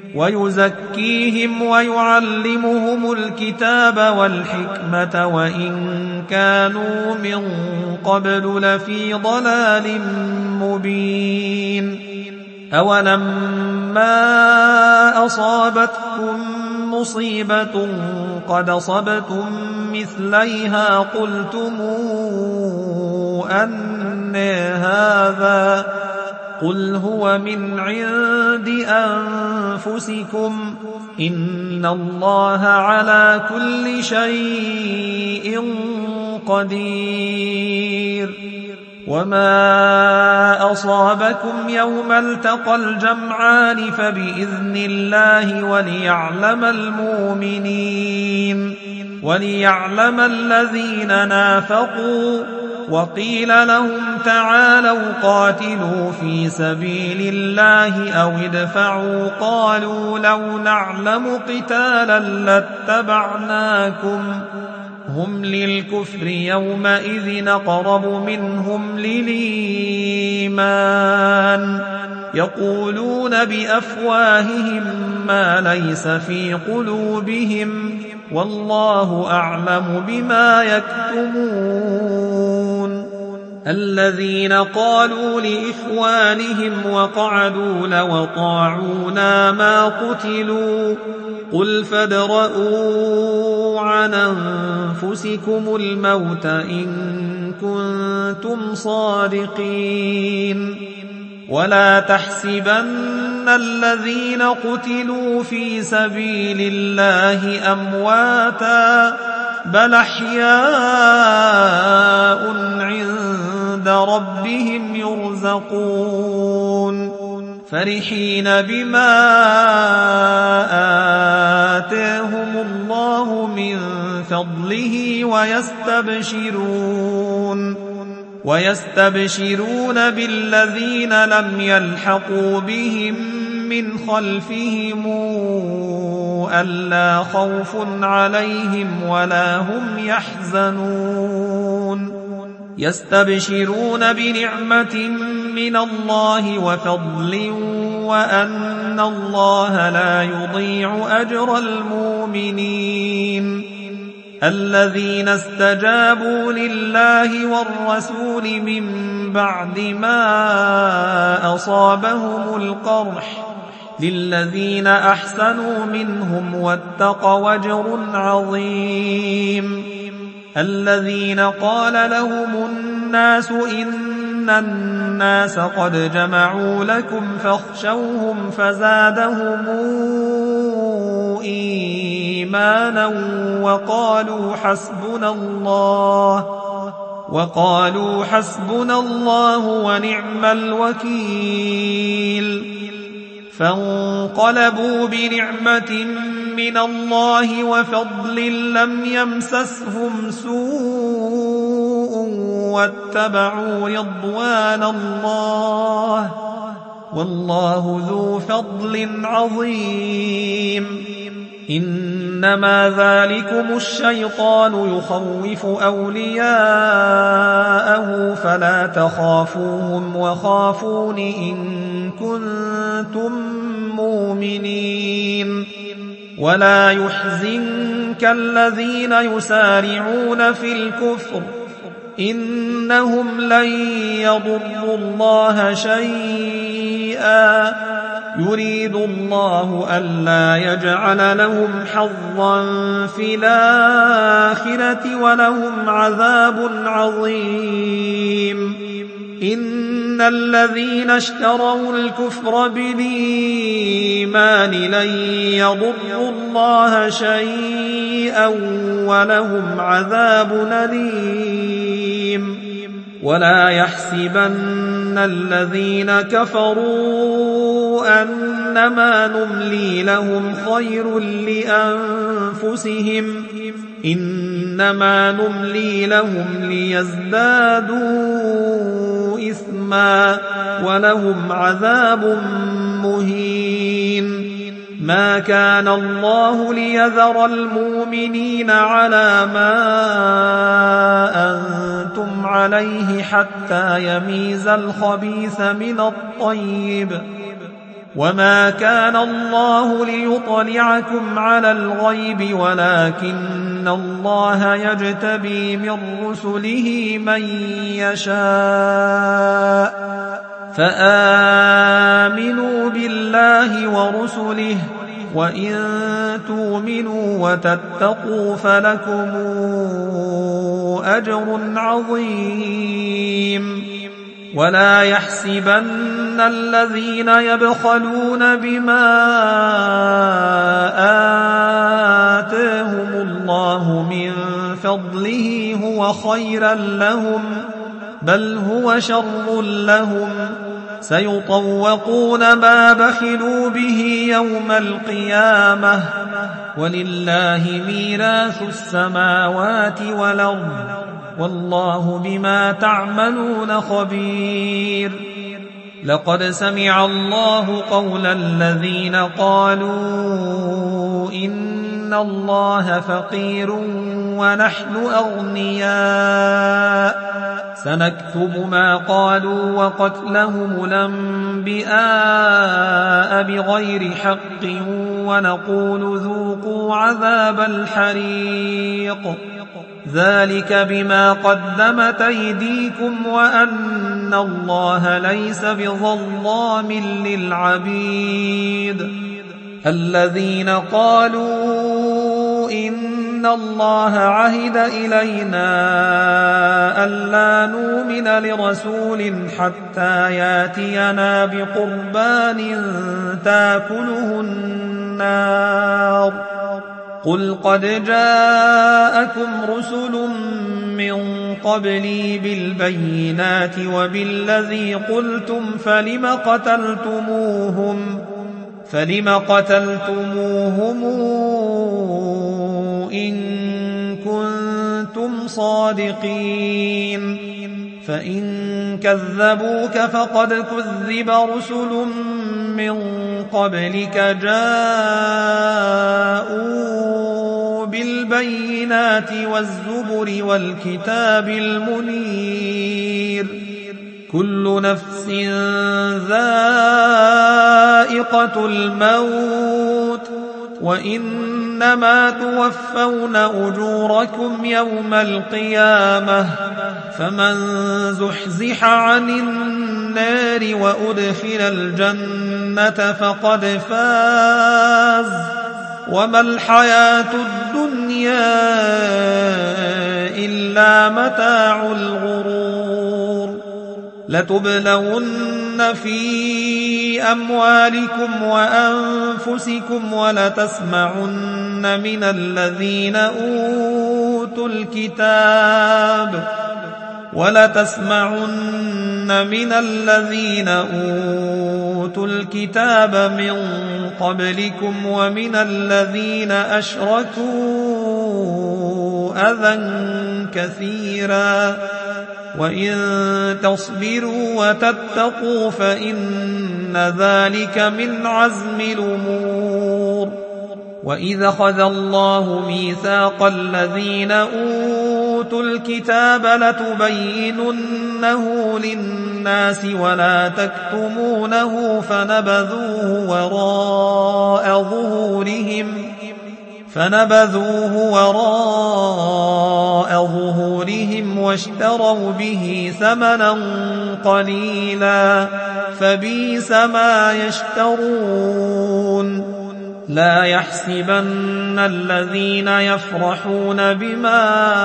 ويزكيهم ويعلمهم الكتاب والحكمة وإن كانوا من قبل لفي ضلال مبين. أولما أصابتكم مصيبة قد أصبتم مثليها قلتم أنى هذا قل هو من عند أنفسكم إن الله على كل شيء قدير. وما أصابكم يوم التقى الجمعان فبإذن الله وليعلم الذين نافقوا. وقيل لهم تعالوا قاتلوا في سبيل الله أو ادفعوا قالوا لو نعلم قتالا لاتبعناكم هم للكفر يومئذ أقرب منهم للإيمان يقولون بأفواههم ما ليس في قلوبهم والله أعلم بما يكتمون. الذين قالوا لإخوانهم وقعدوا لو طاعونا ما قتلوا قل فادرءوا عن أنفسكم الموت إن كنتم صادقين. ولا تحسبن الذين قتلوا في سبيل الله أمواتا بل أحياء عند ربهم يرزقون فرحين بما آتاهم الله من فضله ويستبشرون بالذين لم يلحقوا بهم من خلفهم ألا خوف عليهم ولا هم يحزنون. يستبشرون بنعمة من الله وفضل وأن الله لا يضيع أجر المؤمنين. الذين استجابوا لله والرسول من بعد ما أصابهم القرح للذين أحسنوا منهم واتقوا أجر عظيم. الذين قال لهم الناس إن الناس قد جمعوا لكم فاخشوهم فزادهم إيمانا وقالوا حسبنا الله ونعم الوكيل. فانقلبوا بنعمة من الله وفضل لم يمسسهم سوء واتبعوا رضوان الله والله ذو فضل عظيم. إنما ذلكم الشيطان يخوف أولياءه فلا تخافوهم وخافون إن كنتم مؤمنين. ولا يحزنك الذين يسارعون في الكفر إنهم لن يضروا الله شيئا يريد الله ألا يجعل لهم حظا في الآخرة ولهم عذاب عظيم. إن الذين اشتروا الكفر بالإيمان لن يضروا الله شيئا ولهم عذاب أليم. ولا يحسبن الذين كفروا أنما نملي لهم خير لأنفسهم إنما نملي لهم ليزدادوا إثما ولهم عذاب مهين. ما كان الله ليذر المؤمنين على ما أنتم عليه حتى يميز الخبيث من الطيب وما كان الله ليطلعكم على الغيب ولكن الله يجتبي من رسله من يشاء فآمنوا بالله ورسله وإن تؤمنوا وتتقوا فلكم أجر عظيم ولا يحسبن الذين يبخلون بما آتاهم الله من فضله هو خيرا لهم بل هو شر لهم سيطوقون ما بخلوا به يوم القيامة ولله ميراث السماوات والأرض والله بما تعملون خبير لقد سمع الله قول الذين قالوا إن الله فقير ونحن أغنياء سنكتب ما قالوا وقتلهم الأنبياء بغير حق ونقول ذوقوا عذاب الحريق ذلك بما قدمت أيديكم وأن الله ليس بظلام للعبيد الذين قالوا إن الله عهد إلينا ألا نؤمن لرسول حتى ياتينا بقربان تاكله النار قل قد جاءكم رسل من قبلي بالبينات وبالذي قلتم فلم قتلتموهم إن كنتم صادقين فإن كذبوك فقد كذب رسل من قبلك جاءوا بالبينات والزبر والكتاب المنير كل نفس ذائقة الموت وإنما توفون أجوركم يوم القيامة فمن زحزح عن النار وأدخل الجنة فقد فاز وما الحياة الدنيا إلا متاع الغرور لتبلون في أموالكم وأنفسكم ولتسمعن من الذين أوتوا الكتاب من قبلكم ومن الذين أشركوا أذى كثيرا وإن تصبروا وتتقوا فإن ذلك من عزم الأمور وإذا أخذ الله ميثاق الذين أوتوا الكتاب لتبيننه للناس ولا تكتمونه فنبذوه وراء ظهورهم واشتروا به ثمنا قليلا فبئس ما يشترون لا يحسبن الذين يفرحون بما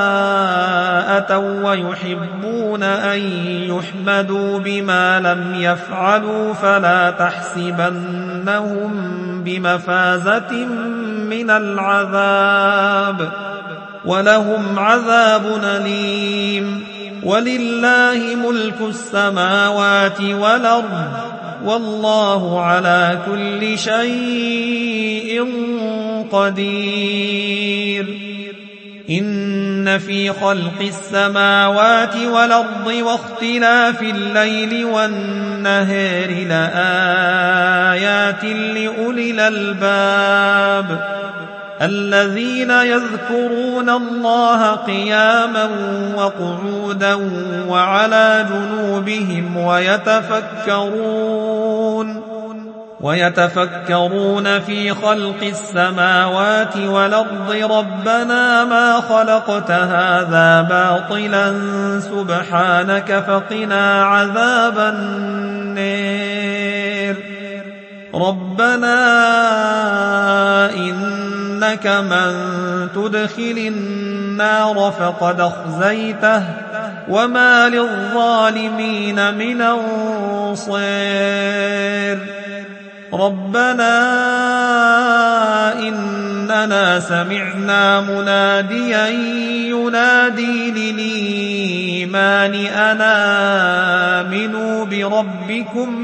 أتوا ويحبون أن يحمدوا بما لم يفعلوا فلا تحسبنهم بمفازة من العذاب ولهم عذاب أليم ولله ملك السماوات والأرض والله على كل شيء قدير إن في خلق السماوات والأرض واختلاف الليل والنهار لآيات لأولي الألباب الذين يذكرون الله قياما وقعودا ويتفكرون في خلق السماوات والأرض ربنا ما خلقت هذا باطلا سبحانك فقنا عذاب النار ربنا إنك من تدخل النار فقد أخزيته وما للظالمين من أنصير ربنا إننا سمعنا مناديا ينادي للإيمان أن آمنوا بربكم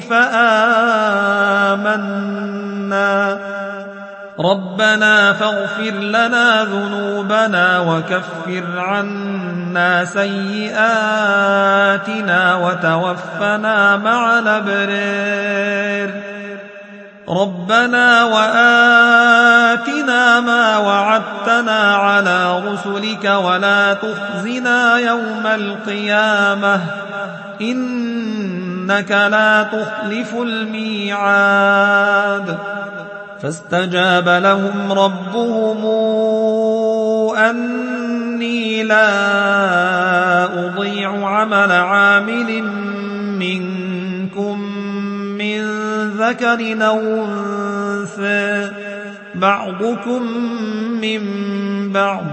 فآمنا ربنا فاغفر لنا ذنوبنا وكفر عنا سيئاتنا وتوفنا مع الأبرار ربنا وآتنا ما وعدتنا على رسلك ولا تخزنا يوم القيامة إنك لا تخلف الميعاد فاستجاب لهم ربهم أني لا أضيع عمل عامل منكم من ذكر أو أنثى بعضكم من بعض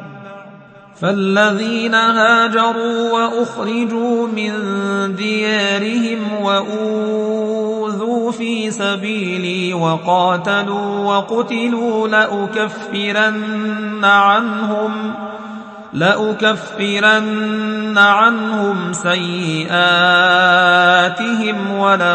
فالذين هاجروا وأخرجوا من ديارهم وأوذوا في سبيلي وقاتلوا وقتلوا لأكفرن عنهم سيئاتهم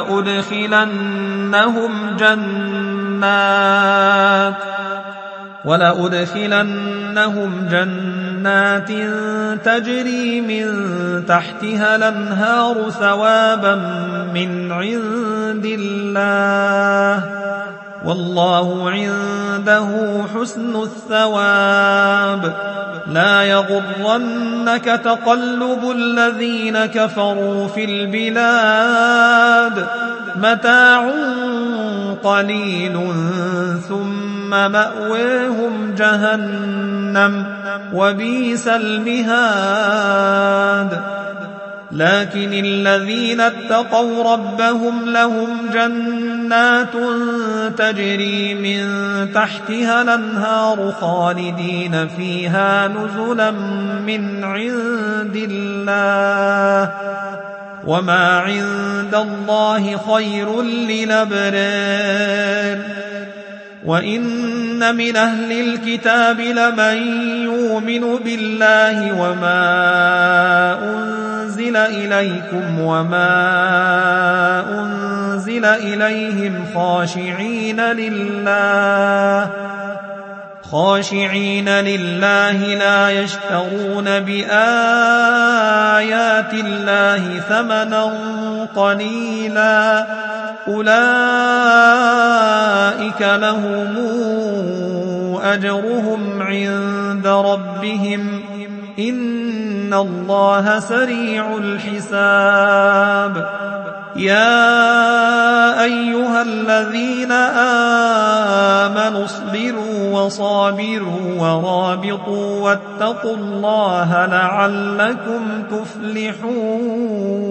ولأدخلنهم جنات تجري من تحتها الأنهار ثوابا من عند الله والله عنده حسن الثواب لا يغرنك تقلب الذين كفروا في البلاد متاع قليل ثم مأويهم جهنم وبئس المهاد لكن الذين اتقوا ربهم لهم جنات تجري من تحتها الأنهار خالدين فيها نزلا من عند الله وما عند الله خير للأبرار وإن من أهل الكتاب لمن يؤمن بالله وما أنزل إليكم وما أنزل إليهم خاشعين لله لا يشترون بآيات الله ثمنا قليلا أولئك لهم أجرهم عند ربهم إن الله سريع الحساب يا أيها الذين آمنوا اصبروا وصابروا ورابطوا واتقوا الله لعلكم تفلحون